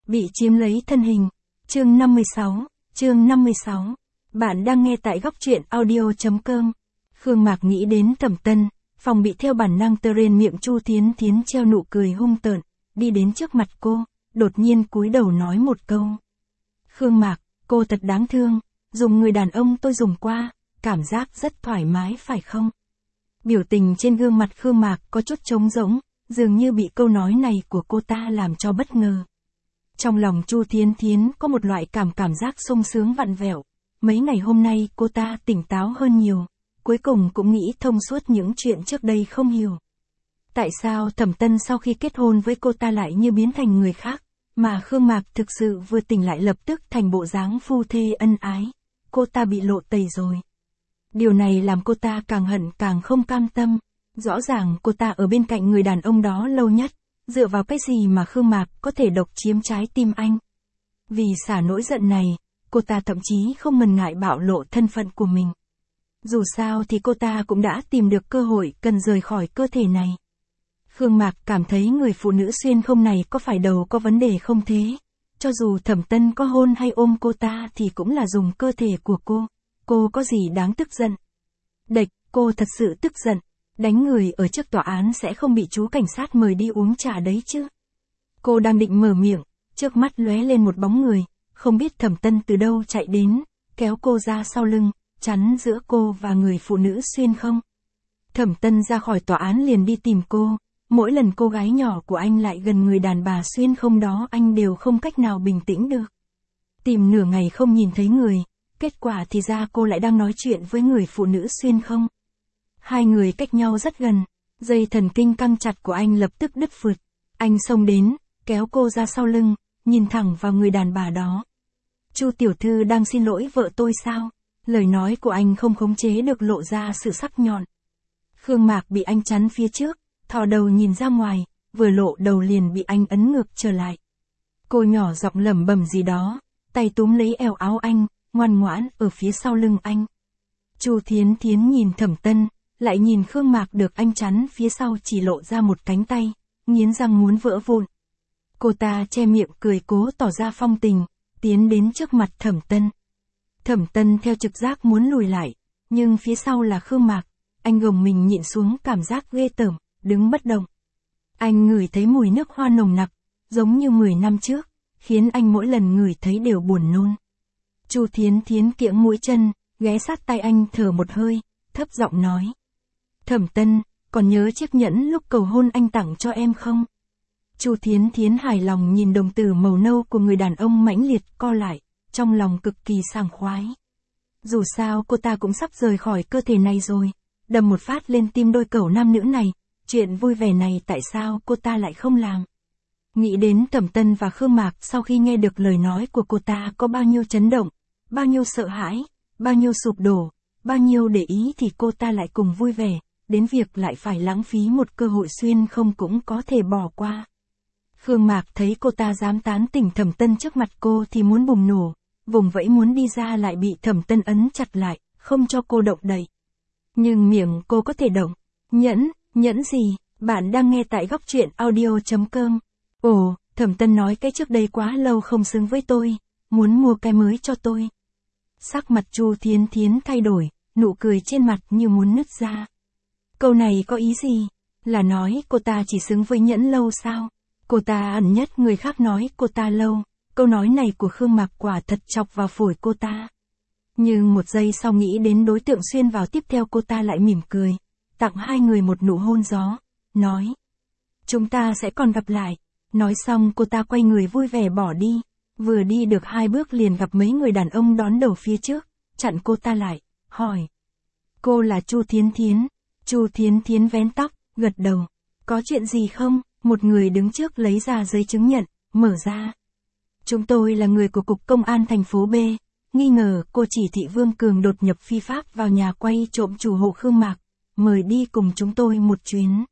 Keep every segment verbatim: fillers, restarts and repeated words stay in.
Bị chiếm lấy thân hình. Chương năm mươi sáu, chương năm mươi sáu. Bạn đang nghe tại góc truyện audio chấm com. Khương Mạc nghĩ đến Thẩm Tân, phòng bị theo bản năng tơ rên miệng Chu Thiến Thiến treo nụ cười hung tợn, đi đến trước mặt cô, đột nhiên cúi đầu nói một câu. Khương Mạc, cô thật đáng thương, dùng người đàn ông tôi dùng qua, cảm giác rất thoải mái phải không? Biểu tình trên gương mặt Khương Mạc có chút trống rỗng, dường như bị câu nói này của cô ta làm cho bất ngờ. Trong lòng Chu Thiến Thiến có một loại cảm cảm giác sung sướng vặn vẹo. Mấy ngày hôm nay cô ta tỉnh táo hơn nhiều, cuối cùng cũng nghĩ thông suốt những chuyện trước đây không hiểu. Tại sao Thẩm Tân sau khi kết hôn với cô ta lại như biến thành người khác, mà Khương Mạc thực sự vừa tỉnh lại lập tức thành bộ dáng phu thê ân ái, cô ta bị lộ tẩy rồi. Điều này làm cô ta càng hận càng không cam tâm, rõ ràng cô ta ở bên cạnh người đàn ông đó lâu nhất, dựa vào cái gì mà Khương Mạc có thể độc chiếm trái tim anh. Vì xả nỗi giận này, cô ta thậm chí không ngần ngại bạo lộ thân phận của mình. Dù sao thì cô ta cũng đã tìm được cơ hội cần rời khỏi cơ thể này. Khương Mạc cảm thấy người phụ nữ xuyên không này có phải đầu có vấn đề không thế? Cho dù Thẩm Tân có hôn hay ôm cô ta thì cũng là dùng cơ thể của cô. Cô có gì đáng tức giận? Đệch, cô thật sự tức giận. Đánh người ở trước tòa án sẽ không bị chú cảnh sát mời đi uống trà đấy chứ. Cô đang định mở miệng, trước mắt lóe lên một bóng người, không biết Thẩm Tân từ đâu chạy đến, kéo cô ra sau lưng, chắn giữa cô và người phụ nữ xuyên không. Thẩm Tân ra khỏi tòa án liền đi tìm cô, mỗi lần cô gái nhỏ của anh lại gần người đàn bà xuyên không đó anh đều không cách nào bình tĩnh được. Tìm nửa ngày không nhìn thấy người, kết quả thì ra cô lại đang nói chuyện với người phụ nữ xuyên không. Hai người cách nhau rất gần, dây thần kinh căng chặt của anh lập tức đứt phượt. Anh xông đến, kéo cô ra sau lưng, nhìn thẳng vào người đàn bà đó. Chu tiểu thư đang xin lỗi vợ tôi sao? Lời nói của anh không khống chế được lộ ra sự sắc nhọn. Khương Mạc bị anh chắn phía trước, thò đầu nhìn ra ngoài, vừa lộ đầu liền bị anh ấn ngược trở lại. Cô nhỏ giọng lẩm bẩm gì đó, tay túm lấy eo áo anh, ngoan ngoãn ở phía sau lưng anh. Chu Thiến Thiến nhìn Thẩm Tân, lại nhìn Khương Mạc được anh chắn phía sau chỉ lộ ra một cánh tay, nghiến răng muốn vỡ vụn. Cô ta che miệng cười cố tỏ ra phong tình, tiến đến trước mặt Thẩm Tân. Thẩm Tân theo trực giác muốn lùi lại, nhưng phía sau là Khương Mạc, anh gồng mình nhịn xuống cảm giác ghê tởm, đứng bất động. Anh ngửi thấy mùi nước hoa nồng nặc, giống như mười năm trước, khiến anh mỗi lần ngửi thấy đều buồn nôn. Chu Thiến Thiến kiễng mũi chân, ghé sát tay anh thở một hơi, thấp giọng nói. Thẩm Tân, còn nhớ chiếc nhẫn lúc cầu hôn anh tặng cho em không? Chu Thiến Thiến hài lòng nhìn đồng tử màu nâu của người đàn ông mãnh liệt co lại, trong lòng cực kỳ sảng khoái. Dù sao cô ta cũng sắp rời khỏi cơ thể này rồi, đầm một phát lên tim đôi cẩu nam nữ này, chuyện vui vẻ này tại sao cô ta lại không làm? Nghĩ đến Thẩm Tân và Khương Mạc sau khi nghe được lời nói của cô ta có bao nhiêu chấn động, bao nhiêu sợ hãi, bao nhiêu sụp đổ, bao nhiêu để ý thì cô ta lại cùng vui vẻ, đến việc lại phải lãng phí một cơ hội xuyên không cũng có thể bỏ qua. Khương Mạc thấy cô ta dám tán tỉnh Thẩm Tân trước mặt cô thì muốn bùng nổ, vùng vẫy muốn đi ra lại bị Thẩm Tân ấn chặt lại, không cho cô động đậy. Nhưng miệng cô có thể động. Nhẫn, nhẫn gì? Bạn đang nghe tại góc truyện audio chấm com. Ồ, Thẩm Tân nói cái trước đây quá lâu không xứng với tôi, muốn mua cái mới cho tôi. Sắc mặt Chu Thiến Thiến thay đổi, nụ cười trên mặt như muốn nứt ra. Câu này có ý gì? Là nói cô ta chỉ xứng với nhẫn lâu sao? Cô ta ẩn nhất người khác nói cô ta lâu. Câu nói này của Khương Mạc quả thật chọc vào phổi cô ta. Nhưng một giây sau nghĩ đến đối tượng xuyên vào tiếp theo cô ta lại mỉm cười, tặng hai người một nụ hôn gió, nói. Chúng ta sẽ còn gặp lại. Nói xong cô ta quay người vui vẻ bỏ đi. Vừa đi được hai bước liền gặp mấy người đàn ông đón đầu phía trước, chặn cô ta lại, hỏi. Cô là Chu Thiến Thiến. Chu Thiến Thiến vén tóc, gật đầu. Có chuyện gì không? Một người đứng trước lấy ra giấy chứng nhận, mở ra. Chúng tôi là người của Cục Công an thành phố B, nghi ngờ cô chỉ thị Vương Cường đột nhập phi pháp vào nhà quay trộm chủ hộ Khương Mạc, mời đi cùng chúng tôi một chuyến.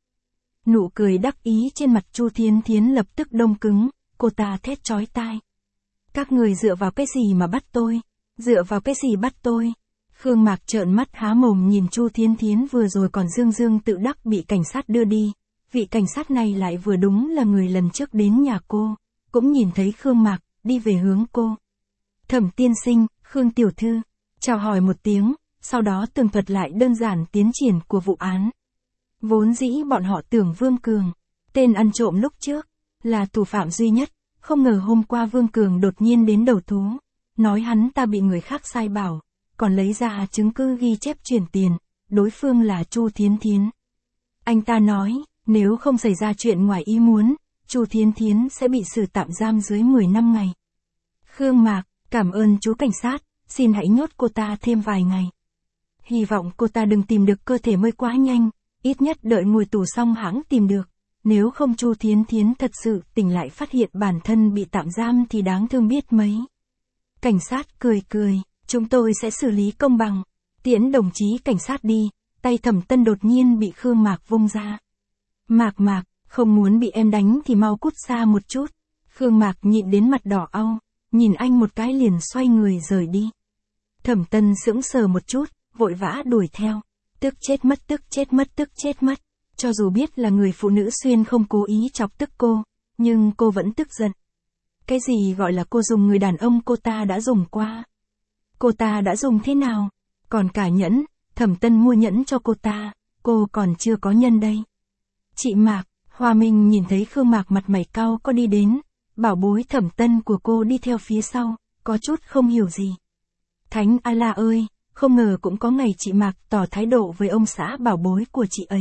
Nụ cười đắc ý trên mặt Chu Thiến Thiến lập tức đông cứng, cô ta thét chói tai. Các người dựa vào cái gì mà bắt tôi? Dựa vào cái gì bắt tôi? Khương Mạc trợn mắt há mồm nhìn Chu Thiến Thiến vừa rồi còn dương dương tự đắc bị cảnh sát đưa đi. Vị cảnh sát này lại vừa đúng là người lần trước đến nhà cô. cũng nhìn thấy Khương Mạc, đi về hướng cô. Thẩm tiên sinh, Khương tiểu thư, chào hỏi một tiếng, sau đó tường thuật lại đơn giản tiến triển của vụ án. Vốn dĩ bọn họ tưởng Vương Cường, tên ăn trộm lúc trước, là thủ phạm duy nhất, không ngờ hôm qua Vương Cường đột nhiên đến đầu thú, nói hắn ta bị người khác sai bảo, còn lấy ra chứng cứ ghi chép chuyển tiền, đối phương là Chu Thiến Thiến. Anh ta nói, nếu không xảy ra chuyện ngoài ý muốn, Chu Thiến Thiến sẽ bị xử tạm giam dưới mười năm ngày. Khương Mạc, cảm ơn chú cảnh sát, xin hãy nhốt cô ta thêm vài ngày. Hy vọng cô ta đừng tìm được cơ thể mới quá nhanh, ít nhất đợi ngồi tù xong hãng tìm được. Nếu không Chu Thiến Thiến thật sự tỉnh lại phát hiện bản thân bị tạm giam thì đáng thương biết mấy. Cảnh sát cười cười, chúng tôi sẽ xử lý công bằng. Tiễn đồng chí cảnh sát đi, tay Thẩm Tân đột nhiên bị Khương Mạc vung ra. Mạc Mạc, không muốn bị em đánh thì mau cút xa một chút. Khương Mạc nhịn đến mặt đỏ au, nhìn anh một cái liền xoay người rời đi. Thẩm Tân sững sờ một chút, vội vã đuổi theo. Tức chết mất tức chết mất tức chết mất. Cho dù biết là người phụ nữ xuyên không cố ý chọc tức cô, nhưng cô vẫn tức giận. Cái gì gọi là cô dùng người đàn ông cô ta đã dùng qua? Cô ta đã dùng thế nào? Còn cả nhẫn, Thẩm Tân mua nhẫn cho cô ta, cô còn chưa có nhân đây. Chị Mạc, Hoa Minh nhìn thấy Khương Mạc mặt mày cau có đi đến, bảo bối Thẩm Tân của cô đi theo phía sau, có chút không hiểu gì. Thánh Allah ơi, không ngờ cũng có ngày chị Mạc tỏ thái độ với ông xã bảo bối của chị ấy.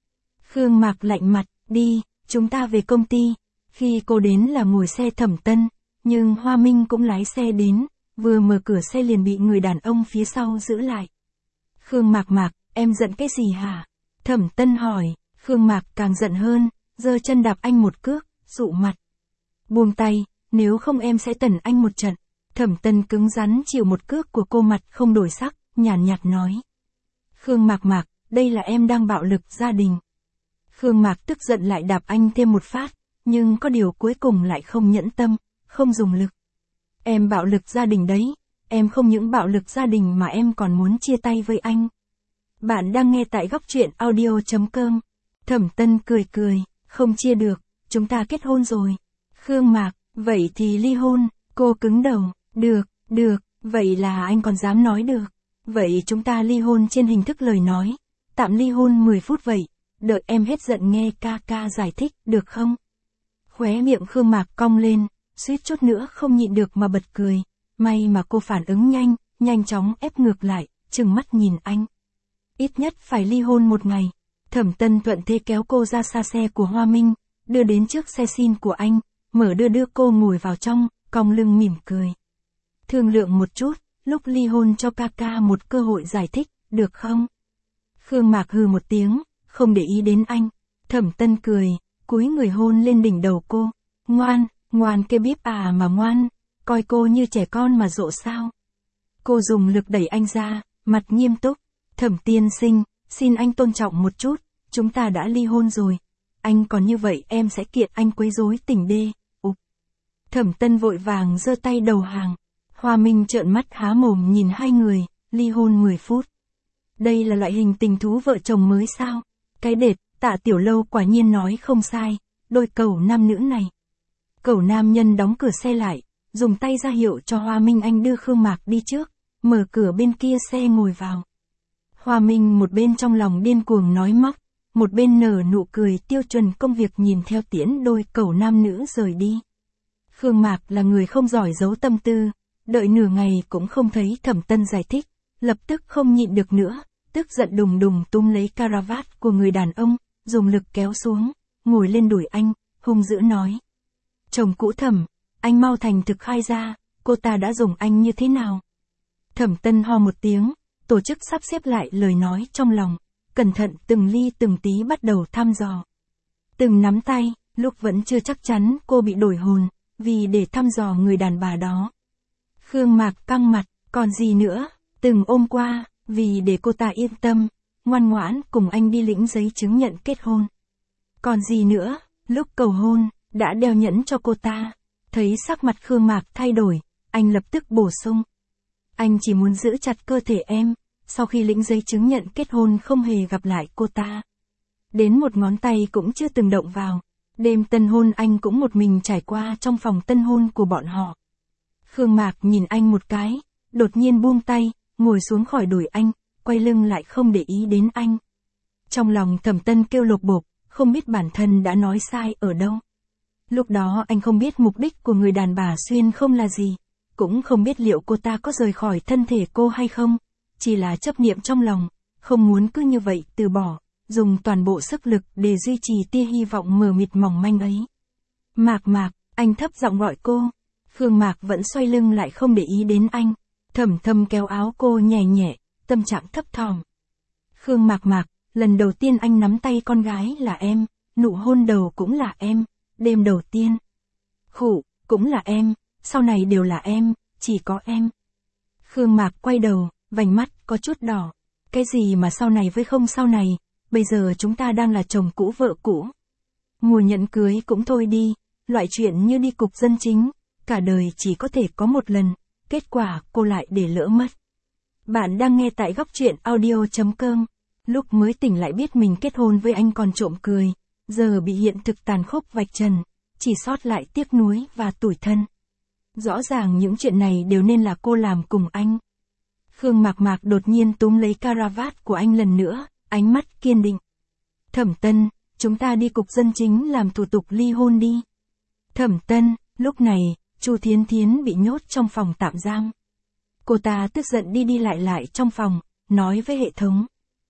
Khương Mạc lạnh mặt, đi, chúng ta về công ty. Khi cô đến là ngồi xe Thẩm Tân, nhưng Hoa Minh cũng lái xe đến, vừa mở cửa xe liền bị người đàn ông phía sau giữ lại. Khương Mạc Mạc, em giận cái gì hả? Thẩm Tân hỏi, Khương Mạc càng giận hơn, giơ chân đạp anh một cước, dụ mặt. Buông tay, nếu không em sẽ tẩn anh một trận. Thẩm Tân cứng rắn chịu một cước của cô mặt không đổi sắc, nhàn nhạt nói. Khương Mạc Mạc, đây là em đang bạo lực gia đình. Khương Mạc tức giận lại đạp anh thêm một phát, nhưng có điều cuối cùng lại không nhẫn tâm, không dùng lực. Em bạo lực gia đình đấy, em không những bạo lực gia đình mà em còn muốn chia tay với anh. Bạn đang nghe tại góc truyện audio chấm com. Thẩm Tân cười cười, không chia được, chúng ta kết hôn rồi. Khương Mạc, vậy thì ly hôn, cô cứng đầu, được, được, vậy là anh còn dám nói được. Vậy chúng ta ly hôn trên hình thức lời nói, tạm ly hôn mười phút vậy, đợi em hết giận nghe ca ca giải thích, được không? Khóe miệng Khương Mạc cong lên, suýt chút nữa không nhịn được mà bật cười, may mà cô phản ứng nhanh, nhanh chóng ép ngược lại, trừng mắt nhìn anh. Ít nhất phải ly hôn một ngày. Thẩm Tân thuận thế kéo cô ra xa xe của Hoa Minh, đưa đến trước xe xin của anh, mở đưa đưa cô ngồi vào trong, cong lưng mỉm cười. Thương lượng một chút, lúc ly hôn cho ca ca một cơ hội giải thích, được không? Khương Mạc hừ một tiếng, không để ý đến anh. Thẩm Tân cười, cúi người hôn lên đỉnh đầu cô. Ngoan, ngoan kê bíp à mà ngoan, coi cô như trẻ con mà dỗ sao. Cô dùng lực đẩy anh ra, mặt nghiêm túc. Thẩm tiên sinh, xin anh tôn trọng một chút, chúng ta đã ly hôn rồi. Anh còn như vậy em sẽ kiện anh quấy rối tình đê. Ục. Thẩm Tân vội vàng giơ tay đầu hàng. Hoa Minh trợn mắt há mồm nhìn hai người, ly hôn mười phút. Đây là loại hình tình thú vợ chồng mới sao? Cái đệt, Tạ Tiểu Lâu quả nhiên nói không sai, đôi cẩu nam nữ này. Cẩu nam nhân đóng cửa xe lại, dùng tay ra hiệu cho Hoa Minh anh đưa Khương Mạc đi trước, mở cửa bên kia xe ngồi vào. Hoa Minh một bên trong lòng điên cuồng nói móc, một bên nở nụ cười tiêu chuẩn công việc nhìn theo tiễn đôi cẩu nam nữ rời đi. Khương Mạc là người không giỏi giấu tâm tư, đợi nửa ngày cũng không thấy Thẩm Tân giải thích, lập tức không nhịn được nữa, tức giận đùng đùng túm lấy caravat của người đàn ông, dùng lực kéo xuống, ngồi lên đùi anh, hung dữ nói. Chồng cũ Thẩm, anh mau thành thực khai ra, cô ta đã dùng anh như thế nào? Thẩm Tân ho một tiếng, tổ chức sắp xếp lại lời nói trong lòng, cẩn thận từng ly từng tí bắt đầu thăm dò. Từng nắm tay, lúc vẫn chưa chắc chắn cô bị đổi hồn, vì để thăm dò người đàn bà đó. Khương Mạc căng mặt, còn gì nữa, từng ôm qua, vì để cô ta yên tâm, ngoan ngoãn cùng anh đi lĩnh giấy chứng nhận kết hôn. Còn gì nữa, lúc cầu hôn, đã đeo nhẫn cho cô ta. Thấy sắc mặt Khương Mạc thay đổi, anh lập tức bổ sung. Anh chỉ muốn giữ chặt cơ thể em, sau khi lĩnh giấy chứng nhận kết hôn không hề gặp lại cô ta. Đến một ngón tay cũng chưa từng động vào. Đêm tân hôn anh cũng một mình trải qua trong phòng tân hôn của bọn họ. Khương Mạc nhìn anh một cái, đột nhiên buông tay, ngồi xuống khỏi đùi anh, quay lưng lại không để ý đến anh. Trong lòng Thẩm Tân kêu lột bột, không biết bản thân đã nói sai ở đâu. Lúc đó anh không biết mục đích của người đàn bà xuyên không là gì, cũng không biết liệu cô ta có rời khỏi thân thể cô hay không, chỉ là chấp niệm trong lòng, không muốn cứ như vậy từ bỏ, dùng toàn bộ sức lực để duy trì tia hy vọng mờ mịt mỏng manh ấy. Mạc Mạc, anh thấp giọng gọi cô. Khương Mạc vẫn xoay lưng lại không để ý đến anh, Thẩm Thâm kéo áo cô nhẹ nhẹ, tâm trạng thấp thỏm. Khương Mạc Mạc, lần đầu tiên anh nắm tay con gái là em, nụ hôn đầu cũng là em, đêm đầu tiên. Khụ, cũng là em, sau này đều là em, chỉ có em. Khương Mạc quay đầu, vành mắt có chút đỏ. Cái gì mà sau này với không sau này, bây giờ chúng ta đang là chồng cũ vợ cũ. Mùa nhận cưới cũng thôi đi, loại chuyện như đi cục dân chính, cả đời chỉ có thể có một lần, kết quả cô lại để lỡ mất. Bạn đang nghe tại góc truyện audio chấm com. Lúc mới tỉnh lại biết mình kết hôn với anh còn trộm cười, giờ bị hiện thực tàn khốc vạch trần, chỉ sót lại tiếc nuối và tủi thân. Rõ ràng những chuyện này đều nên là cô làm cùng anh. Khương Mạc Mạc đột nhiên túm lấy caravat của anh lần nữa, ánh mắt kiên định. Thẩm Tân, chúng ta đi cục dân chính làm thủ tục ly hôn đi. Thẩm Tân, lúc này, Chu Thiến Thiến bị nhốt trong phòng tạm giam. Cô ta tức giận đi đi lại lại trong phòng, nói với hệ thống.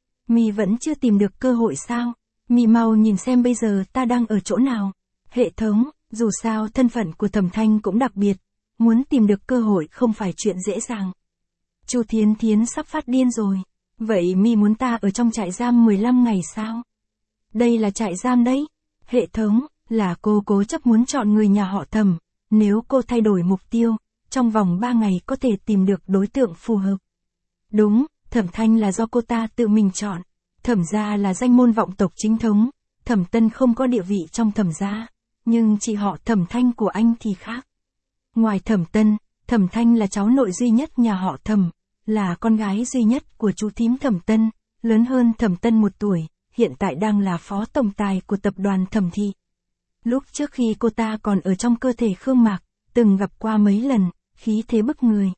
Mi vẫn chưa tìm được cơ hội sao? Mi mau nhìn xem bây giờ ta đang ở chỗ nào. Hệ thống, dù sao thân phận của Thẩm Thanh cũng đặc biệt, muốn tìm được cơ hội không phải chuyện dễ dàng. Chu Thiến Thiến sắp phát điên rồi. Vậy Mi muốn ta ở trong trại giam mười lăm ngày sao? Đây là trại giam đấy. Hệ thống, là cô cố chấp muốn chọn người nhà họ Thẩm. Nếu cô thay đổi mục tiêu, trong vòng ba ngày có thể tìm được đối tượng phù hợp. Đúng, Thẩm Thanh là do cô ta tự mình chọn. Thẩm gia là danh môn vọng tộc chính thống. Thẩm Tân không có địa vị trong Thẩm gia. Nhưng chị họ Thẩm Thanh của anh thì khác. Ngoài Thẩm Tân, Thẩm Thanh là cháu nội duy nhất nhà họ Thẩm, là con gái duy nhất của chú thím Thẩm Tân, lớn hơn Thẩm Tân một tuổi, hiện tại đang là phó tổng tài của tập đoàn Thẩm Thị. Lúc trước khi cô ta còn ở trong cơ thể Khương Mạc, từng gặp qua mấy lần, khí thế bức người.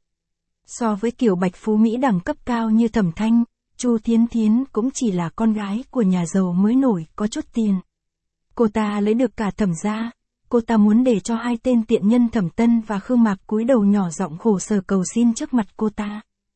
So với kiểu bạch phú Mỹ đẳng cấp cao như Thẩm Thanh, Chu Thiến Thiến cũng chỉ là con gái của nhà giàu mới nổi có chút tiền. Cô ta lấy được cả Thẩm gia, cô ta muốn để cho hai tên tiện nhân Thẩm Tân và Khương Mạc cúi đầu nhỏ giọng khổ sở cầu xin trước mặt cô ta.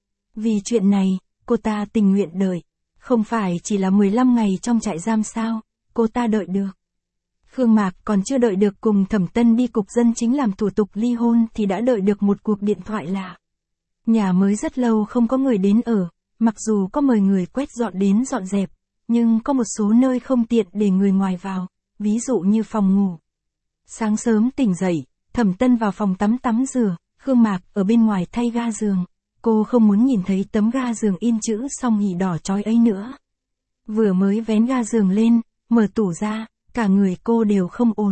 Vì chuyện này, cô ta tình nguyện đợi, không phải chỉ là mười lăm ngày trong trại giam sao, cô ta đợi được. Khương Mạc còn chưa đợi được cùng Thẩm Tân đi cục dân chính làm thủ tục ly hôn thì đã đợi được một cuộc điện thoại lạ. Nhà mới rất lâu không có người đến ở, mặc dù có mời người quét dọn đến dọn dẹp, nhưng có một số nơi không tiện để người ngoài vào, ví dụ như phòng ngủ. Sáng sớm tỉnh dậy, Thẩm Tân vào phòng tắm tắm rửa, Khương Mạc ở bên ngoài thay ga giường. Cô không muốn nhìn thấy tấm ga giường in chữ song hỉ đỏ chói ấy nữa. Vừa mới vén ga giường lên, mở tủ ra, cả người cô đều không ổn.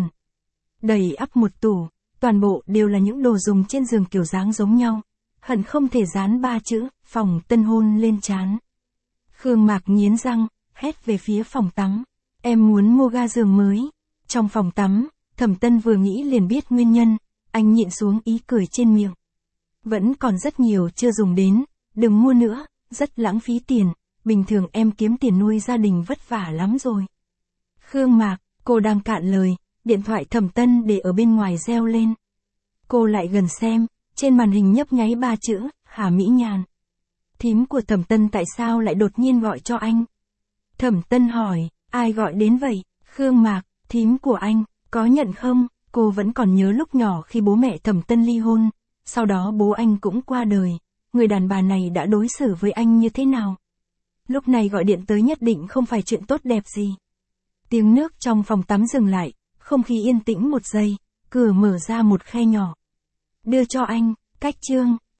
Đầy ắp một tủ, toàn bộ đều là những đồ dùng trên giường kiểu dáng giống nhau. Hận không thể dán ba chữ, phòng tân hôn lên trán. Khương Mạc nghiến răng, hét về phía phòng tắm. Em muốn mua ga giường mới. Trong phòng tắm, Thẩm Tân vừa nghĩ liền biết nguyên nhân, anh nhịn xuống ý cười trên miệng. Vẫn còn rất nhiều chưa dùng đến, đừng mua nữa, rất lãng phí tiền, bình thường em kiếm tiền nuôi gia đình vất vả lắm rồi. Khương Mạc, cô đang cạn lời, điện thoại Thẩm Tân để ở bên ngoài reo lên. Cô lại gần xem, trên màn hình nhấp nháy ba chữ, Hà Mỹ Nhàn. Thím của Thẩm Tân tại sao lại đột nhiên gọi cho anh? Thẩm Tân hỏi, ai gọi đến vậy? Khương Mạc, thím của anh, có nhận không? Cô vẫn còn nhớ lúc nhỏ khi bố mẹ Thẩm Tân ly hôn, sau đó bố anh cũng qua đời, người đàn bà này đã đối xử với anh như thế nào? Lúc này gọi điện tới nhất định không phải chuyện tốt đẹp gì. Tiếng nước trong phòng tắm dừng lại, không khí yên tĩnh một giây, cửa mở ra một khe nhỏ. Đưa cho anh, cách chương.